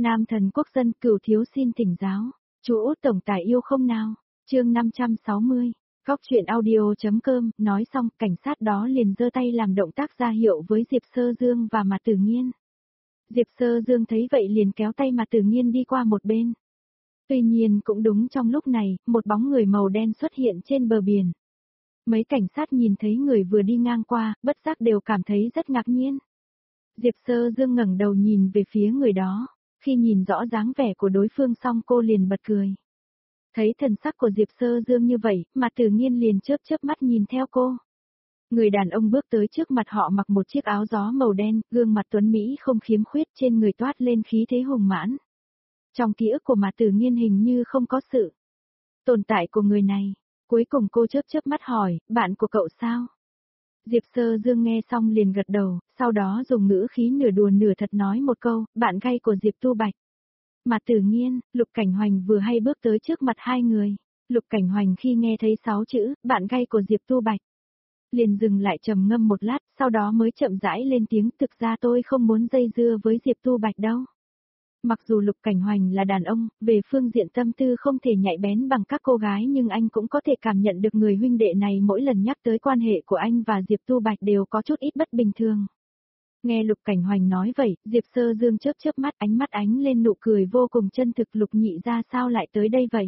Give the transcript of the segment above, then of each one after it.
Nam thần quốc dân Cửu thiếu xin thỉnh giáo. Chú Út tổng tài yêu không nào? Chương 560. Góc truyện audio.com. Nói xong, cảnh sát đó liền giơ tay làm động tác ra hiệu với Diệp Sơ Dương và Mạc Tử Nghiên. Diệp Sơ Dương thấy vậy liền kéo tay Mạc Tử Nghiên đi qua một bên. Tuy nhiên cũng đúng trong lúc này, một bóng người màu đen xuất hiện trên bờ biển. Mấy cảnh sát nhìn thấy người vừa đi ngang qua, bất giác đều cảm thấy rất ngạc nhiên. Diệp Sơ Dương ngẩng đầu nhìn về phía người đó, khi nhìn rõ dáng vẻ của đối phương xong cô liền bật cười. Thấy thần sắc của Diệp Sơ Dương như vậy, mà Tử Nghiên liền chớp mắt nhìn theo cô. Người đàn ông bước tới trước mặt họ mặc một chiếc áo gió màu đen, gương mặt tuấn Mỹ không khiếm khuyết, trên người toát lên khí thế hùng mãn. Trong ký ức của Mạc Tử Nghiên hình như không có sự tồn tại của người này. Cuối cùng cô chớp mắt hỏi, bạn của cậu sao? Diệp Sơ Dương nghe xong liền gật đầu, sau đó dùng ngữ khí nửa đùa nửa thật nói một câu, bạn gay của Diệp Tu Bạch. Mạc Tử Nghiên, Lục Cảnh Hoành vừa hay bước tới trước mặt hai người. Lục Cảnh Hoành khi nghe thấy 6 chữ, bạn gay của Diệp Tu Bạch, liền dừng lại trầm ngâm một lát, sau đó mới chậm rãi lên tiếng, thực ra tôi không muốn dây dưa với Diệp Tu Bạch đâu. Mặc dù Lục Cảnh Hoành là đàn ông, về phương diện tâm tư không thể nhạy bén bằng các cô gái nhưng anh cũng có thể cảm nhận được người huynh đệ này mỗi lần nhắc tới quan hệ của anh và Diệp Tu Bạch đều có chút ít bất bình thường. Nghe Lục Cảnh Hoành nói vậy, Diệp Sơ Dương chớp mắt, ánh mắt ánh lên nụ cười vô cùng chân thực. Lục nhị ra sao lại tới đây vậy?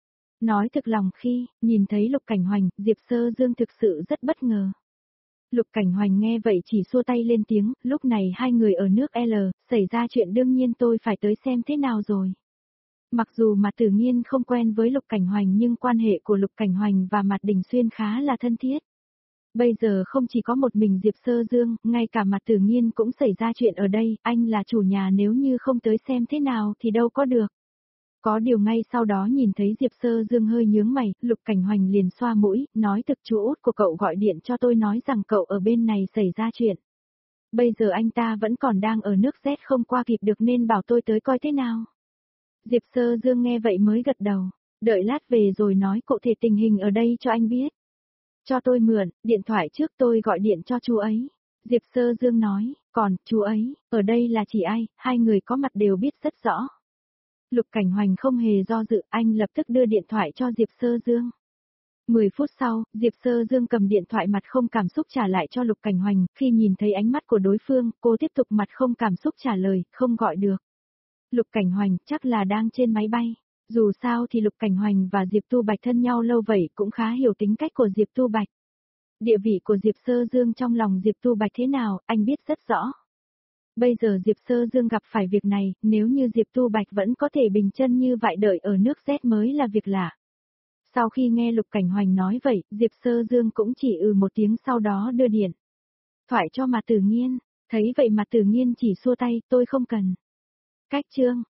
Nói thực lòng khi nhìn thấy Lục Cảnh Hoành, Diệp Sơ Dương thực sự rất bất ngờ. Lục Cảnh Hoành nghe vậy chỉ xua tay lên tiếng, lúc này hai người ở nước L, xảy ra chuyện đương nhiên tôi phải tới xem thế nào rồi. Mặc dù Mạc Tử Nghiên không quen với Lục Cảnh Hoành nhưng quan hệ của Lục Cảnh Hoành và Mạc Đình Xuyên khá là thân thiết. Bây giờ không chỉ có một mình Diệp Sơ Dương, ngay cả Mạc Tử Nghiên cũng xảy ra chuyện ở đây, anh là chủ nhà nếu như không tới xem thế nào thì đâu có được. Có điều ngay sau đó nhìn thấy Diệp Sơ Dương hơi nhướng mày, Lục Cảnh Hoành liền xoa mũi, nói thực chú út của cậu gọi điện cho tôi nói rằng cậu ở bên này xảy ra chuyện. Bây giờ anh ta vẫn còn đang ở nước Z không qua kịp được nên bảo tôi tới coi thế nào. Diệp Sơ Dương nghe vậy mới gật đầu, đợi lát về rồi nói cụ thể tình hình ở đây cho anh biết. Cho tôi mượn, điện thoại trước tôi gọi điện cho chú ấy. Diệp Sơ Dương nói, còn, chú ấy, ở đây là chỉ ai, hai người có mặt đều biết rất rõ. Lục Cảnh Hoành không hề do dự, anh lập tức đưa điện thoại cho Diệp Sơ Dương. 10 phút sau, Diệp Sơ Dương cầm điện thoại mặt không cảm xúc trả lại cho Lục Cảnh Hoành, khi nhìn thấy ánh mắt của đối phương, cô tiếp tục mặt không cảm xúc trả lời, không gọi được. Lục Cảnh Hoành chắc là đang trên máy bay. Dù sao thì Lục Cảnh Hoành và Diệp Tu Bạch thân nhau lâu vậy cũng khá hiểu tính cách của Diệp Tu Bạch. Địa vị của Diệp Sơ Dương trong lòng Diệp Tu Bạch thế nào, anh biết rất rõ. Bây giờ Diệp Sơ Dương gặp phải việc này, nếu như Diệp Tu Bạch vẫn có thể bình chân như vậy đợi ở nước Z mới là việc lạ. Sau khi nghe Lục Cảnh Hoành nói vậy, Diệp Sơ Dương cũng chỉ một tiếng sau đó đưa điện thoại cho Mạc Tử Nghiên, thấy vậy Mạc Tử Nghiên chỉ xua tay, tôi không cần. Cách chương